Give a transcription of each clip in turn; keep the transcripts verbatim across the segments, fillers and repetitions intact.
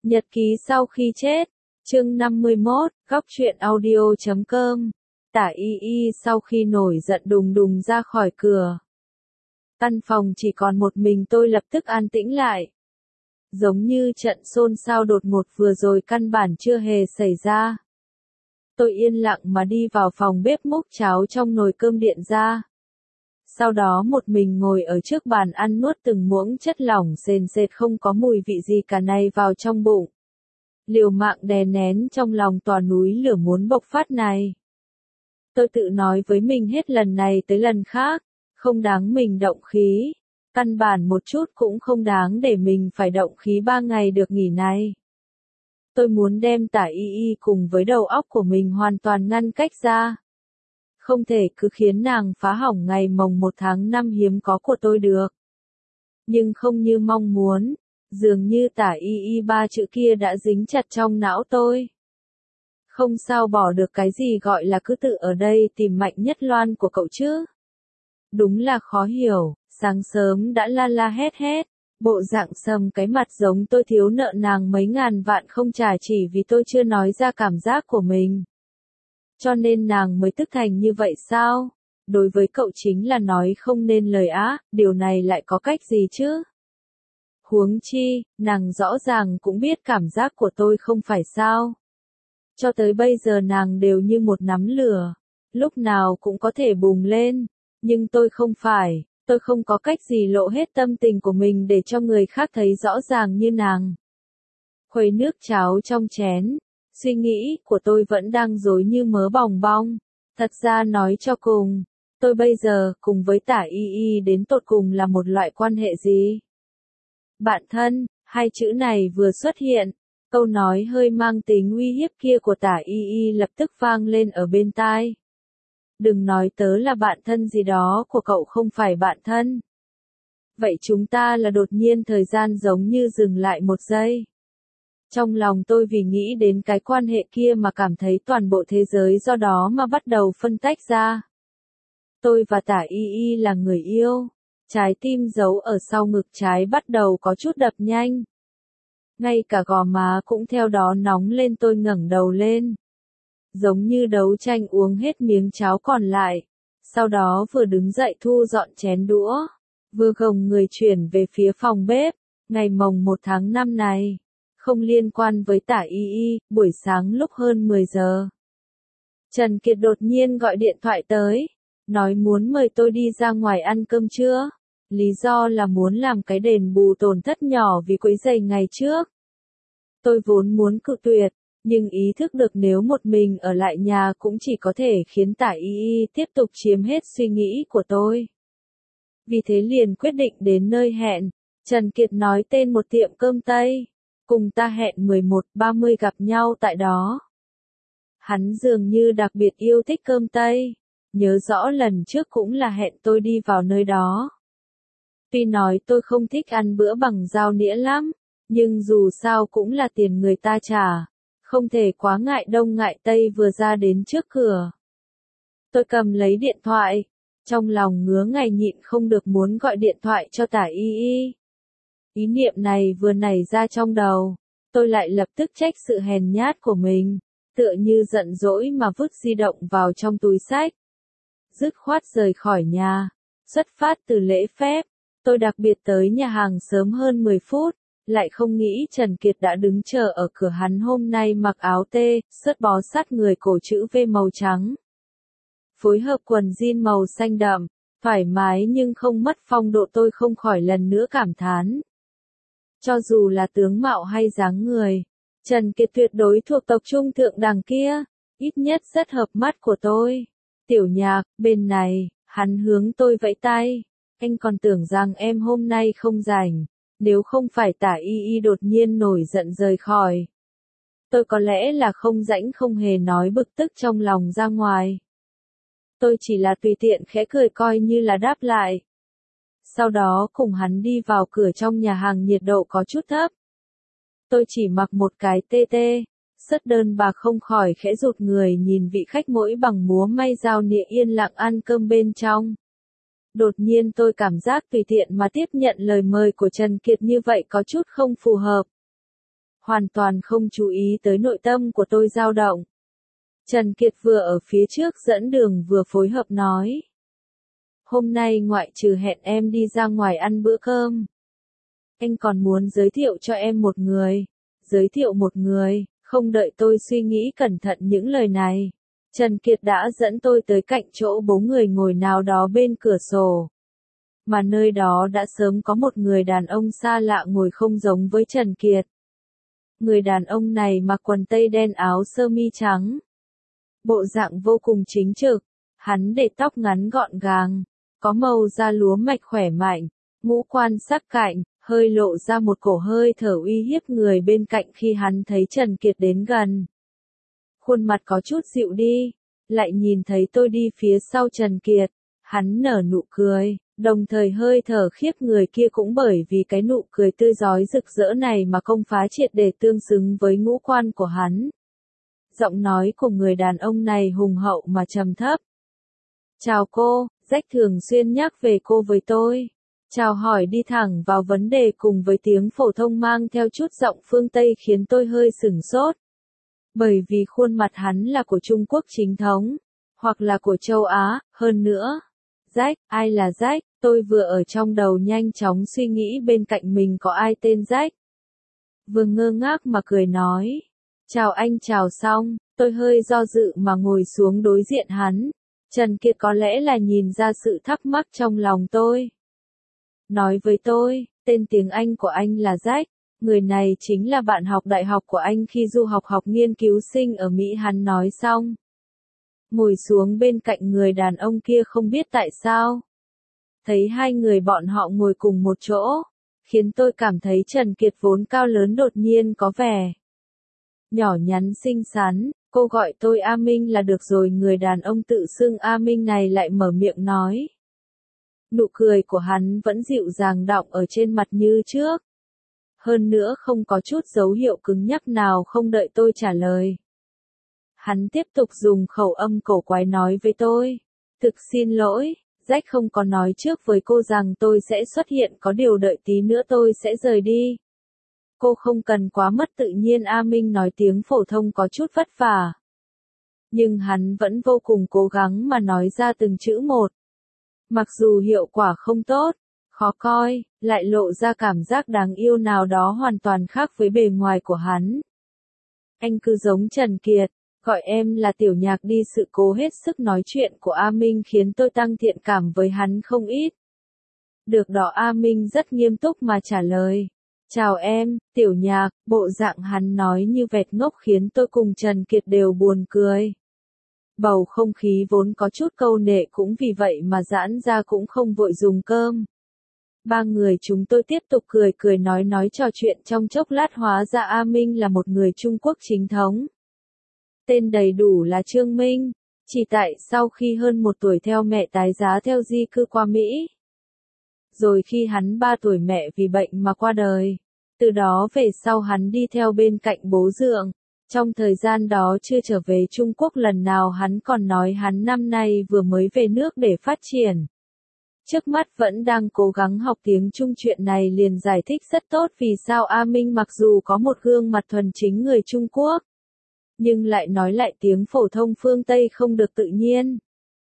Nhật ký sau khi chết, chương năm mươi mốt, góc truyện audio chấm com. Tả Y Y sau khi nổi giận đùng đùng ra khỏi cửa. Căn phòng chỉ còn một mình tôi lập tức an tĩnh lại. Giống như trận xôn xao đột ngột vừa rồi căn bản chưa hề xảy ra. Tôi yên lặng mà đi vào phòng bếp múc cháo trong nồi cơm điện ra. Sau đó một mình ngồi ở trước bàn ăn nuốt từng muỗng chất lỏng sền sệt không có mùi vị gì cả này vào trong bụng. Liều mạng đè nén trong lòng tòa núi lửa muốn bộc phát này. Tôi tự nói với mình hết lần này tới lần khác, không đáng mình động khí. Căn bản một chút cũng không đáng để mình phải động khí ba ngày được nghỉ này. Tôi muốn đem Tả Y Y cùng với đầu óc của mình hoàn toàn ngăn cách ra. Không thể cứ khiến nàng phá hỏng ngày mồng một tháng năm hiếm có của tôi được. Nhưng không như mong muốn, dường như Tả Y Y ba chữ kia đã dính chặt trong não tôi. Không sao bỏ được cái gì gọi là cứ tự ở đây tìm Mạnh Nhất Loan của cậu chứ. Đúng là khó hiểu, sáng sớm đã la la hét hét, bộ dạng sầm cái mặt giống tôi thiếu nợ nàng mấy ngàn vạn không trả chỉ vì tôi chưa nói ra cảm giác của mình. Cho nên nàng mới tức thành như vậy sao? Đối với cậu chính là nói không nên lời á, điều này lại có cách gì chứ? Huống chi, nàng rõ ràng cũng biết cảm giác của tôi không phải sao. Cho tới bây giờ nàng đều như một nắm lửa, lúc nào cũng có thể bùng lên, nhưng tôi không phải, tôi không có cách gì lộ hết tâm tình của mình để cho người khác thấy rõ ràng như nàng. Khuấy nước cháo trong chén. Suy nghĩ của tôi vẫn đang rối như mớ bòng bong. Thật ra nói cho cùng, tôi bây giờ cùng với Tả Y Y đến tột cùng là một loại quan hệ gì? Bạn thân, hai chữ này vừa xuất hiện, câu nói hơi mang tính uy hiếp kia của Tả Y Y lập tức vang lên ở bên tai. Đừng nói tớ là bạn thân gì đó của cậu không phải bạn thân. Vậy chúng ta là đột nhiên thời gian giống như dừng lại một giây. Trong lòng tôi vì nghĩ đến cái quan hệ kia mà cảm thấy toàn bộ thế giới do đó mà bắt đầu phân tách ra. Tôi và Tả Y Y là người yêu. Trái tim giấu ở sau ngực trái bắt đầu có chút đập nhanh. Ngay cả gò má cũng theo đó nóng lên, tôi ngẩng đầu lên. Giống như đấu tranh uống hết miếng cháo còn lại. Sau đó vừa đứng dậy thu dọn chén đũa. Vừa gồng người chuyển về phía phòng bếp. Ngày mồng một tháng năm này. Không liên quan với Tả Y Y, buổi sáng lúc hơn mười giờ. Trần Kiệt đột nhiên gọi điện thoại tới, nói muốn mời tôi đi ra ngoài ăn cơm trưa. Lý do là muốn làm cái đền bù tổn thất nhỏ vì quấy rầy ngày trước. Tôi vốn muốn cự tuyệt, nhưng ý thức được nếu một mình ở lại nhà cũng chỉ có thể khiến Tả Y Y tiếp tục chiếm hết suy nghĩ của tôi. Vì thế liền quyết định đến nơi hẹn. Trần Kiệt nói tên một tiệm cơm Tây. Cùng ta hẹn mười một ba mươi gặp nhau tại đó. Hắn dường như đặc biệt yêu thích cơm Tây. Nhớ rõ lần trước cũng là hẹn tôi đi vào nơi đó. Tuy nói tôi không thích ăn bữa bằng dao nĩa lắm, nhưng dù sao cũng là tiền người ta trả. Không thể quá ngại đông ngại tây vừa ra đến trước cửa. Tôi cầm lấy điện thoại. Trong lòng ngứa ngày nhịn không được muốn gọi điện thoại cho Tả Y Y. Ý niệm này vừa nảy ra trong đầu, tôi lại lập tức trách sự hèn nhát của mình, tựa như giận dỗi mà vứt di động vào trong túi xách. Dứt khoát rời khỏi nhà, xuất phát từ lễ phép, tôi đặc biệt tới nhà hàng sớm hơn mười phút, lại không nghĩ Trần Kiệt đã đứng chờ ở cửa. Hắn hôm nay mặc áo tê, sớt bó sát người cổ chữ V màu trắng. Phối hợp quần jean màu xanh đậm, thoải mái nhưng không mất phong độ, tôi không khỏi lần nữa cảm thán. Cho dù là tướng mạo hay dáng người, Trần Kiệt tuyệt đối thuộc tộc trung thượng đẳng kia, ít nhất rất hợp mắt của tôi. Tiểu Nhạc, bên này, hắn hướng tôi vẫy tay, anh còn tưởng rằng em hôm nay không rảnh, nếu không phải Tả Y Y đột nhiên nổi giận rời khỏi. Tôi có lẽ là không rảnh không hề nói bực tức trong lòng ra ngoài. Tôi chỉ là tùy tiện khẽ cười coi như là đáp lại. Sau đó cùng hắn đi vào cửa trong nhà hàng nhiệt độ có chút thấp. Tôi chỉ mặc một cái tê tê, sất đơn bà không khỏi khẽ rụt người nhìn vị khách mỗi bằng múa may dao nĩa yên lặng ăn cơm bên trong. Đột nhiên tôi cảm giác tùy tiện mà tiếp nhận lời mời của Trần Kiệt như vậy có chút không phù hợp. hoàn toàn không chú ý tới nội tâm của tôi dao động. Trần Kiệt vừa ở phía trước dẫn đường vừa phối hợp nói. Hôm nay ngoại trừ hẹn em đi ra ngoài ăn bữa cơm, anh còn muốn giới thiệu cho em một người. Giới thiệu một người, không đợi tôi suy nghĩ cẩn thận những lời này. Trần Kiệt đã dẫn tôi tới cạnh chỗ bốn người ngồi nào đó bên cửa sổ. Mà nơi đó đã sớm có một người đàn ông xa lạ ngồi không giống với Trần Kiệt. Người đàn ông này mặc quần tây đen áo sơ mi trắng. Bộ dạng vô cùng chính trực, hắn để tóc ngắn gọn gàng, có màu da lúa mạch khỏe mạnh, ngũ quan sắc cạnh, hơi lộ ra một cổ hơi thở uy hiếp người bên cạnh khi hắn thấy Trần Kiệt đến gần. Khuôn mặt có chút dịu đi, lại nhìn thấy tôi đi phía sau Trần Kiệt, hắn nở nụ cười, đồng thời hơi thở khiếp người kia cũng bởi vì cái nụ cười tươi rói rực rỡ này mà công phá triệt để tương xứng với ngũ quan của hắn. Giọng nói của người đàn ông này hùng hậu mà trầm thấp. Chào cô, Jack thường xuyên nhắc về cô với tôi. Chào hỏi đi thẳng vào vấn đề cùng với tiếng phổ thông mang theo chút giọng phương Tây khiến tôi hơi sửng sốt. Bởi vì khuôn mặt hắn là của Trung Quốc chính thống, hoặc là của châu Á, hơn nữa. Jack, ai là Jack? Tôi vừa ở trong đầu nhanh chóng suy nghĩ bên cạnh mình có ai tên Jack. Vừa ngơ ngác mà cười nói. Chào anh chào xong, tôi hơi do dự mà ngồi xuống đối diện hắn. Trần Kiệt có lẽ là nhìn ra sự thắc mắc trong lòng tôi. Nói với tôi, tên tiếng Anh của anh là Jack, người này chính là bạn học đại học của anh khi du học học nghiên cứu sinh ở Mỹ. Hắn nói xong. Ngồi xuống bên cạnh người đàn ông kia không biết tại sao. Thấy hai người bọn họ ngồi cùng một chỗ, khiến tôi cảm thấy Trần Kiệt vốn cao lớn đột nhiên có vẻ nhỏ nhắn xinh xắn. Cô gọi tôi A Minh là được rồi. Người đàn ông tự xưng A Minh này lại mở miệng nói. Nụ cười của hắn vẫn dịu dàng đọng ở trên mặt như trước. Hơn nữa không có chút dấu hiệu cứng nhắc nào. Không đợi tôi trả lời, hắn tiếp tục dùng khẩu âm cổ quái nói với tôi. Thực xin lỗi, Jack không có nói trước với cô rằng tôi sẽ xuất hiện, có điều đợi tí nữa tôi sẽ rời đi. Cô không cần quá mất tự nhiên. A Minh nói tiếng phổ thông có chút vất vả. Nhưng hắn vẫn vô cùng cố gắng mà nói ra từng chữ một. Mặc dù hiệu quả không tốt, khó coi, lại lộ ra cảm giác đáng yêu nào đó hoàn toàn khác với bề ngoài của hắn. Anh cứ giống Trần Kiệt, gọi em là Tiểu Nhạc đi. Sự cố hết sức nói chuyện của A Minh khiến tôi tăng thiện cảm với hắn không ít. Được đó. A Minh rất nghiêm túc mà trả lời. Chào em, Tiểu Nhạc. Bộ dạng hắn nói như vẹt ngốc khiến tôi cùng Trần Kiệt đều buồn cười. Bầu không khí vốn có chút câu nệ cũng vì vậy mà giãn ra, cũng không vội dùng cơm. Ba người chúng tôi tiếp tục cười cười nói nói trò chuyện trong chốc lát. Hóa ra A Minh là một người Trung Quốc chính thống. Tên đầy đủ là Trương Minh, chỉ tại sau khi hơn một tuổi theo mẹ tái giá theo di cư qua Mỹ. Rồi khi hắn ba tuổi mẹ vì bệnh mà qua đời. Từ đó về sau hắn đi theo bên cạnh bố dượng. Trong thời gian đó chưa trở về Trung Quốc lần nào. Hắn còn nói hắn năm nay vừa mới về nước để phát triển. Trước mắt vẫn đang cố gắng học tiếng Trung. Chuyện này liền giải thích rất tốt vì sao A Minh mặc dù có một gương mặt thuần chính người Trung Quốc, nhưng lại nói lại tiếng phổ thông phương Tây không được tự nhiên.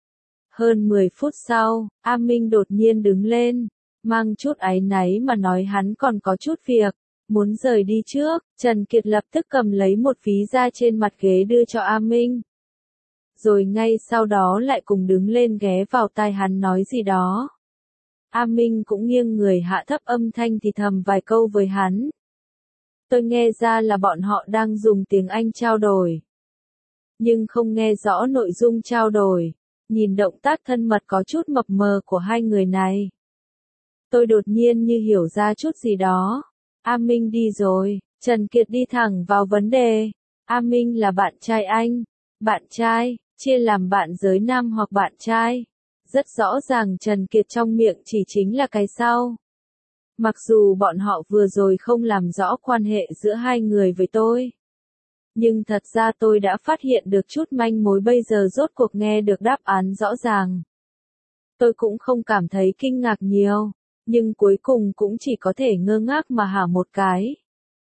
Hơn mười phút sau, A Minh đột nhiên đứng lên, mang chút áy náy mà nói hắn còn có chút việc, muốn rời đi trước. Trần Kiệt lập tức cầm lấy một ví da trên mặt ghế đưa cho A Minh. Rồi ngay sau đó lại cùng đứng lên ghé vào tai hắn nói gì đó. A Minh cũng nghiêng người hạ thấp âm thanh thì thầm vài câu với hắn. Tôi nghe ra là bọn họ đang dùng tiếng Anh trao đổi, nhưng không nghe rõ nội dung trao đổi. Nhìn động tác thân mật có chút mập mờ của hai người này, tôi đột nhiên như hiểu ra chút gì đó. A Minh đi rồi, Trần Kiệt đi thẳng vào vấn đề. A Minh là bạn trai anh. Bạn trai, chia làm bạn giới nam hoặc bạn trai. Rất rõ ràng Trần Kiệt trong miệng chỉ chính là cái sau. Mặc dù bọn họ vừa rồi không làm rõ quan hệ giữa hai người với tôi, nhưng thật ra tôi đã phát hiện được chút manh mối. Bây giờ rốt cuộc nghe được đáp án rõ ràng. Tôi cũng không cảm thấy kinh ngạc nhiều, nhưng cuối cùng cũng chỉ có thể ngơ ngác mà hả một cái.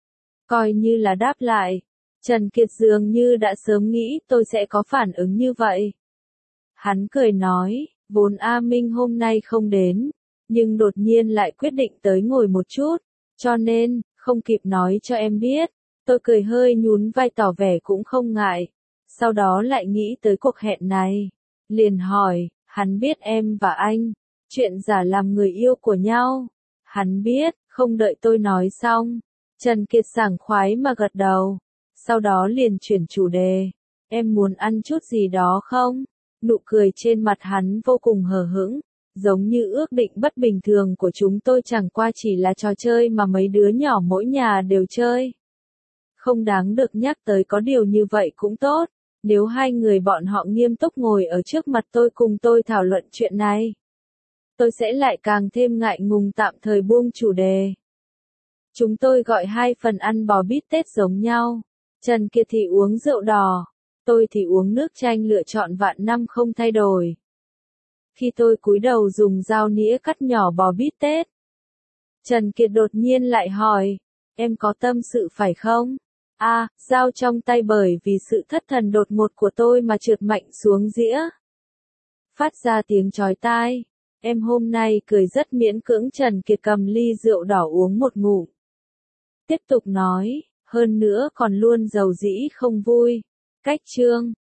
Coi như là đáp lại. Trần Kiệt dường như đã sớm nghĩ tôi sẽ có phản ứng như vậy. Hắn cười nói, vốn A Minh hôm nay không đến, nhưng đột nhiên lại quyết định tới ngồi một chút, cho nên, không kịp nói cho em biết. Tôi cười hơi nhún vai tỏ vẻ cũng không ngại. Sau đó lại nghĩ tới cuộc hẹn này. Liền hỏi, hắn biết em và anh, chuyện giả làm người yêu của nhau. Hắn biết, không đợi tôi nói xong. Trần Kiệt sảng khoái mà gật đầu. Sau đó liền chuyển chủ đề. Em muốn ăn chút gì đó không? Nụ cười trên mặt hắn vô cùng hờ hững. Giống như ước định bất bình thường của chúng tôi chẳng qua chỉ là trò chơi mà mấy đứa nhỏ mỗi nhà đều chơi. Không đáng được nhắc tới, có điều như vậy cũng tốt. Nếu hai người bọn họ nghiêm túc ngồi ở trước mặt tôi cùng tôi thảo luận chuyện này, tôi sẽ lại càng thêm ngại ngùng tạm thời buông chủ đề. Chúng tôi gọi hai phần ăn bò bít tết giống nhau. Trần Kiệt thì uống rượu đỏ, tôi thì uống nước chanh, lựa chọn vạn năm không thay đổi. Khi tôi cúi đầu dùng dao nĩa cắt nhỏ bò bít tết, Trần Kiệt đột nhiên lại hỏi, em có tâm sự phải không? À, dao trong tay bởi vì sự thất thần đột ngột của tôi mà trượt mạnh xuống dĩa. Phát ra tiếng chói tai. Em hôm nay cười rất miễn cưỡng. Trần Kiệt cầm ly rượu đỏ uống một ngụm. Tiếp tục nói, hơn nữa còn luôn giàu dĩ không vui. Cách chương